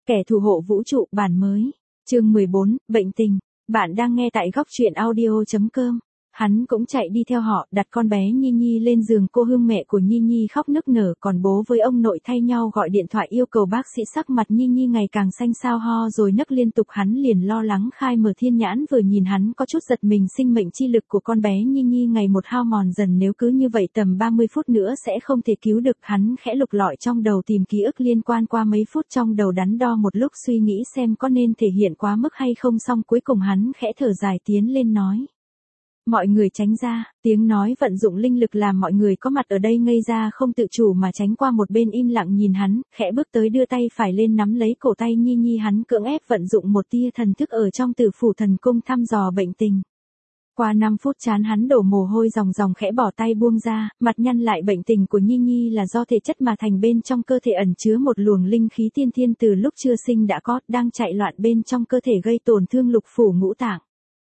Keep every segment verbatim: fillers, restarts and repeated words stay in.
Kẻ thù hộ vũ trụ bản mới. Chương mười bốn, bệnh tình. Bạn đang nghe tại góc truyện audio chấm com. Hắn cũng chạy đi theo họ, đặt con bé Nhi Nhi lên giường. Cô Hương mẹ của Nhi Nhi khóc nức nở, còn bố với ông nội thay nhau gọi điện thoại yêu cầu bác sĩ. Sắc mặt Nhi Nhi ngày càng xanh xao, ho rồi nấc liên tục. Hắn liền lo lắng khai mở thiên nhãn, vừa nhìn hắn có chút giật mình. Sinh mệnh chi lực của con bé Nhi Nhi ngày một hao mòn dần, nếu cứ như vậy tầm ba mươi phút nữa sẽ không thể cứu được. Hắn khẽ lục lọi trong đầu tìm ký ức liên quan, qua mấy phút trong đầu đắn đo một lúc, suy nghĩ xem có nên thể hiện quá mức hay không, xong cuối cùng hắn khẽ thở dài tiến lên nói: mọi người tránh ra. Tiếng nói vận dụng linh lực làm mọi người có mặt ở đây ngây ra, không tự chủ mà tránh qua một bên, im lặng nhìn hắn, khẽ bước tới đưa tay phải lên nắm lấy cổ tay Nhi Nhi. Hắn cưỡng ép vận dụng một tia thần thức ở trong Tử Phủ Thần Cung thăm dò bệnh tình. Qua năm phút chán hắn đổ mồ hôi ròng ròng, khẽ bỏ tay buông ra, mặt nhăn lại. Bệnh tình của Nhi Nhi là do thể chất mà thành, bên trong cơ thể ẩn chứa một luồng linh khí tiên thiên từ lúc chưa sinh đã có, đang chạy loạn bên trong cơ thể gây tổn thương lục phủ ngũ tạng.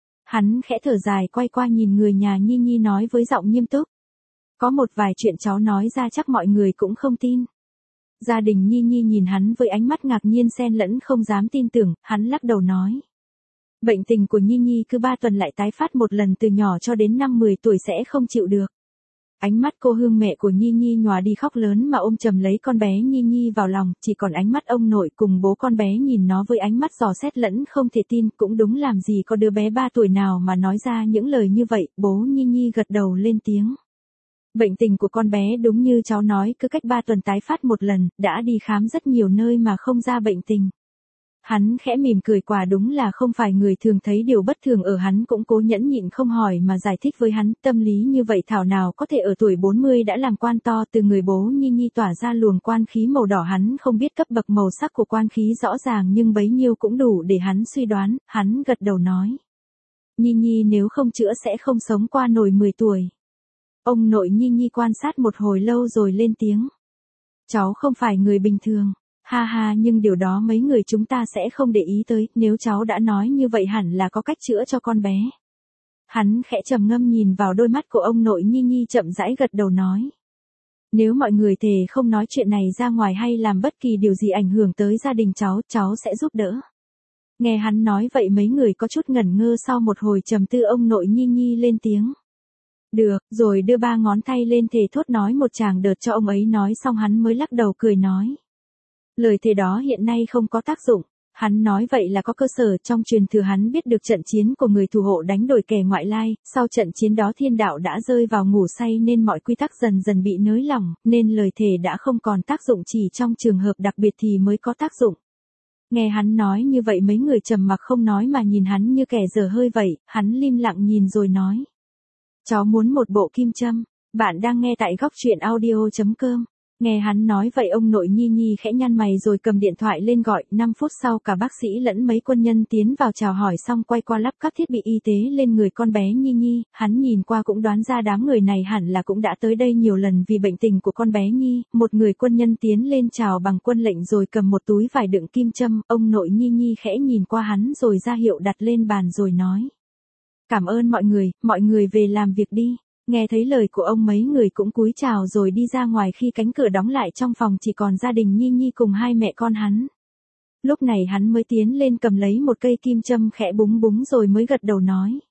Hắn khẽ thở dài quay qua nhìn người nhà Nhi Nhi nói với giọng nghiêm túc: có một vài chuyện cháu nói ra chắc mọi người cũng không tin. Gia đình Nhi Nhi nhìn hắn với ánh mắt ngạc nhiên xen lẫn không dám tin tưởng, hắn lắc đầu nói: bệnh tình của Nhi Nhi cứ ba tuần lại tái phát một lần, từ nhỏ cho đến năm mười tuổi sẽ không chịu được. Ánh mắt cô Hương mẹ của Nhi Nhi nhòa đi, khóc lớn mà ôm chầm lấy con bé Nhi Nhi vào lòng, chỉ còn ánh mắt ông nội cùng bố con bé nhìn nó với ánh mắt dò xét lẫn không thể tin. Cũng đúng, làm gì có đứa bé ba tuổi nào mà nói ra những lời như vậy. Bố Nhi Nhi gật đầu lên tiếng: bệnh tình của con bé đúng như cháu nói, cứ cách ba tuần tái phát một lần, đã đi khám rất nhiều nơi mà không ra bệnh tình. Hắn khẽ mỉm cười, quả đúng là không phải người thường, thấy điều bất thường ở hắn cũng cố nhẫn nhịn không hỏi mà giải thích với hắn. Tâm lý như vậy thảo nào có thể ở tuổi bốn mươi đã làm quan to. Từ người bố Nhi Nhi tỏa ra luồng quan khí màu đỏ, hắn không biết cấp bậc màu sắc của quan khí rõ ràng, nhưng bấy nhiêu cũng đủ để hắn suy đoán. Hắn gật đầu nói: Nhi Nhi nếu không chữa sẽ không sống qua nổi mười tuổi. Ông nội Nhi Nhi quan sát một hồi lâu rồi lên tiếng: cháu không phải người bình thường. Ha ha, nhưng điều đó mấy người chúng ta sẽ không để ý tới, nếu cháu đã nói như vậy hẳn là có cách chữa cho con bé. Hắn khẽ trầm ngâm nhìn vào đôi mắt của ông nội Nhi Nhi, chậm rãi gật đầu nói: nếu mọi người thề không nói chuyện này ra ngoài hay làm bất kỳ điều gì ảnh hưởng tới gia đình cháu, cháu sẽ giúp đỡ. Nghe hắn nói vậy mấy người có chút ngẩn ngơ, sau một hồi trầm tư ông nội Nhi Nhi lên tiếng: được, rồi đưa ba ngón tay lên thề thốt nói một tràng đợt cho ông ấy. Nói xong hắn mới lắc đầu cười nói: lời thề đó hiện nay không có tác dụng. Hắn nói vậy là có cơ sở, trong truyền thừa hắn biết được trận chiến của người thủ hộ đánh đổi kẻ ngoại lai, sau trận chiến đó thiên đạo đã rơi vào ngủ say nên mọi quy tắc dần dần bị nới lỏng, nên lời thề đã không còn tác dụng, chỉ trong trường hợp đặc biệt thì mới có tác dụng. Nghe hắn nói như vậy mấy người trầm mặc không nói mà nhìn hắn như kẻ dở hơi vậy. Hắn lim lặng nhìn rồi nói: cháu muốn một bộ kim châm. Bạn đang nghe tại góc truyện audio chấm com. Nghe hắn nói vậy ông nội Nhi Nhi khẽ nhăn mày rồi cầm điện thoại lên gọi. Năm phút sau cả bác sĩ lẫn mấy quân nhân tiến vào chào hỏi xong quay qua lắp các thiết bị y tế lên người con bé Nhi Nhi. Hắn nhìn qua cũng đoán ra đám người này hẳn là cũng đã tới đây nhiều lần vì bệnh tình của con bé Nhi. Một người quân nhân tiến lên chào bằng quân lệnh rồi cầm một túi vải đựng kim châm. Ông nội Nhi Nhi khẽ nhìn qua hắn rồi ra hiệu đặt lên bàn rồi nói: cảm ơn mọi người, mọi người về làm việc đi. Nghe thấy lời của ông mấy người cũng cúi chào rồi đi ra ngoài. Khi cánh cửa đóng lại trong phòng chỉ còn gia đình Nhi Nhi cùng hai mẹ con hắn. Lúc này hắn mới tiến lên cầm lấy một cây kim châm, khẽ búng búng rồi mới gật đầu nói: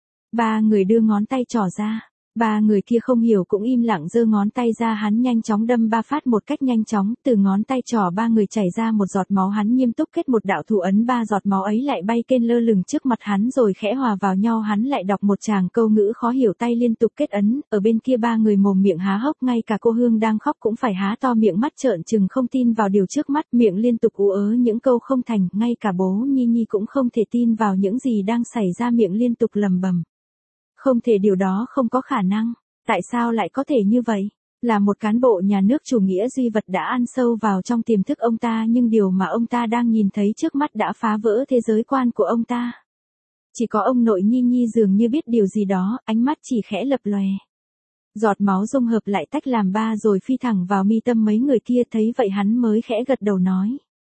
ba người đưa ngón tay trỏ ra. Ba người kia không hiểu cũng im lặng giơ ngón tay ra. Hắn nhanh chóng đâm ba phát một cách nhanh chóng, từ ngón tay trỏ ba người chảy ra một giọt máu. Hắn nghiêm túc kết một đạo thủ ấn, ba giọt máu ấy lại bay kên lơ lửng trước mặt hắn rồi khẽ hòa vào nhau. Hắn lại đọc một tràng câu ngữ khó hiểu, tay liên tục kết ấn. Ở bên kia ba người mồm miệng há hốc, ngay cả cô Hương đang khóc cũng phải há to miệng, mắt trợn trừng không tin vào điều trước mắt, miệng liên tục ú ớ những câu không thành. Ngay cả bố Nhi Nhi cũng không thể tin vào những gì đang xảy ra, miệng liên tục lầm bầm: không thể, điều đó không có khả năng. Tại sao lại có thể như vậy? Là một cán bộ nhà nước chủ nghĩa duy vật đã ăn sâu vào trong tiềm thức ông ta, nhưng điều mà ông ta đang nhìn thấy trước mắt đã phá vỡ thế giới quan của ông ta. Chỉ có ông nội Nhi Nhi dường như biết điều gì đó, ánh mắt chỉ khẽ lập lòe. Giọt máu dung hợp lại tách làm ba rồi phi thẳng vào mi tâm mấy người kia. Thấy vậy hắn mới khẽ gật đầu nói: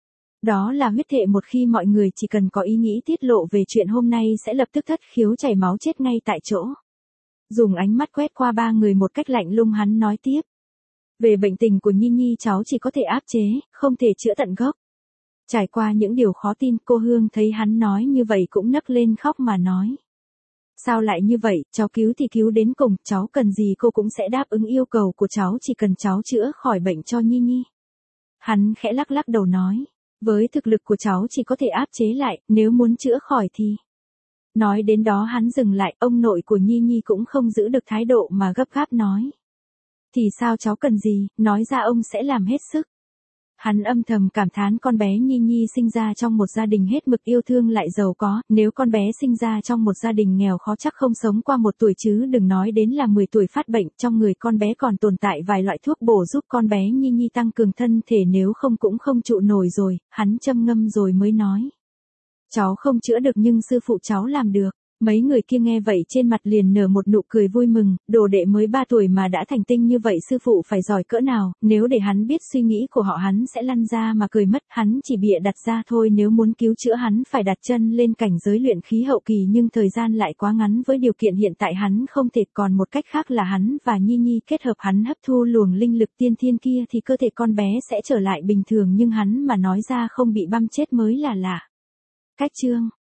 đó là huyết thệ, một khi mọi người chỉ cần có ý nghĩ tiết lộ về chuyện hôm nay sẽ lập tức thất khiếu chảy máu chết ngay tại chỗ. Dùng ánh mắt quét qua ba người một cách lạnh lùng hắn nói tiếp: về bệnh tình của Nhi Nhi cháu chỉ có thể áp chế, không thể chữa tận gốc. Trải qua những điều khó tin, cô Hương thấy hắn nói như vậy cũng nấc lên khóc mà nói. Sao lại như vậy, cháu cứu thì cứu đến cùng, cháu cần gì cô cũng sẽ đáp ứng yêu cầu của cháu, chỉ cần cháu chữa khỏi bệnh cho Nhi Nhi. Hắn khẽ lắc lắc đầu nói, với thực lực của cháu chỉ có thể áp chế lại, nếu muốn chữa khỏi thì... Nói đến đó hắn dừng lại, ông nội của Nhi Nhi cũng không giữ được thái độ mà gấp gáp nói. Thì sao cháu cần gì, nói ra ông sẽ làm hết sức. Hắn âm thầm cảm thán con bé Nhi Nhi sinh ra trong một gia đình hết mực yêu thương lại giàu có, nếu con bé sinh ra trong một gia đình nghèo khó chắc không sống qua một tuổi chứ đừng nói đến là mười tuổi phát bệnh, trong người con bé còn tồn tại vài loại thuốc bổ giúp con bé Nhi Nhi tăng cường thân thể nếu không cũng không trụ nổi rồi, hắn châm ngâm rồi mới nói. Cháu không chữa được nhưng sư phụ cháu làm được. Mấy người kia nghe vậy trên mặt liền nở một nụ cười vui mừng, đồ đệ mới ba tuổi mà đã thành tinh như vậy sư phụ phải giỏi cỡ nào, nếu để hắn biết suy nghĩ của họ hắn sẽ lăn ra mà cười mất, hắn chỉ bịa đặt ra thôi, nếu muốn cứu chữa hắn phải đặt chân lên cảnh giới luyện khí hậu kỳ nhưng thời gian lại quá ngắn với điều kiện hiện tại hắn không thể, còn một cách khác là hắn và Nhi Nhi kết hợp hắn hấp thu luồng linh lực tiên thiên kia thì cơ thể con bé sẽ trở lại bình thường nhưng hắn mà nói ra không bị băm chết mới là lạ. Cách chương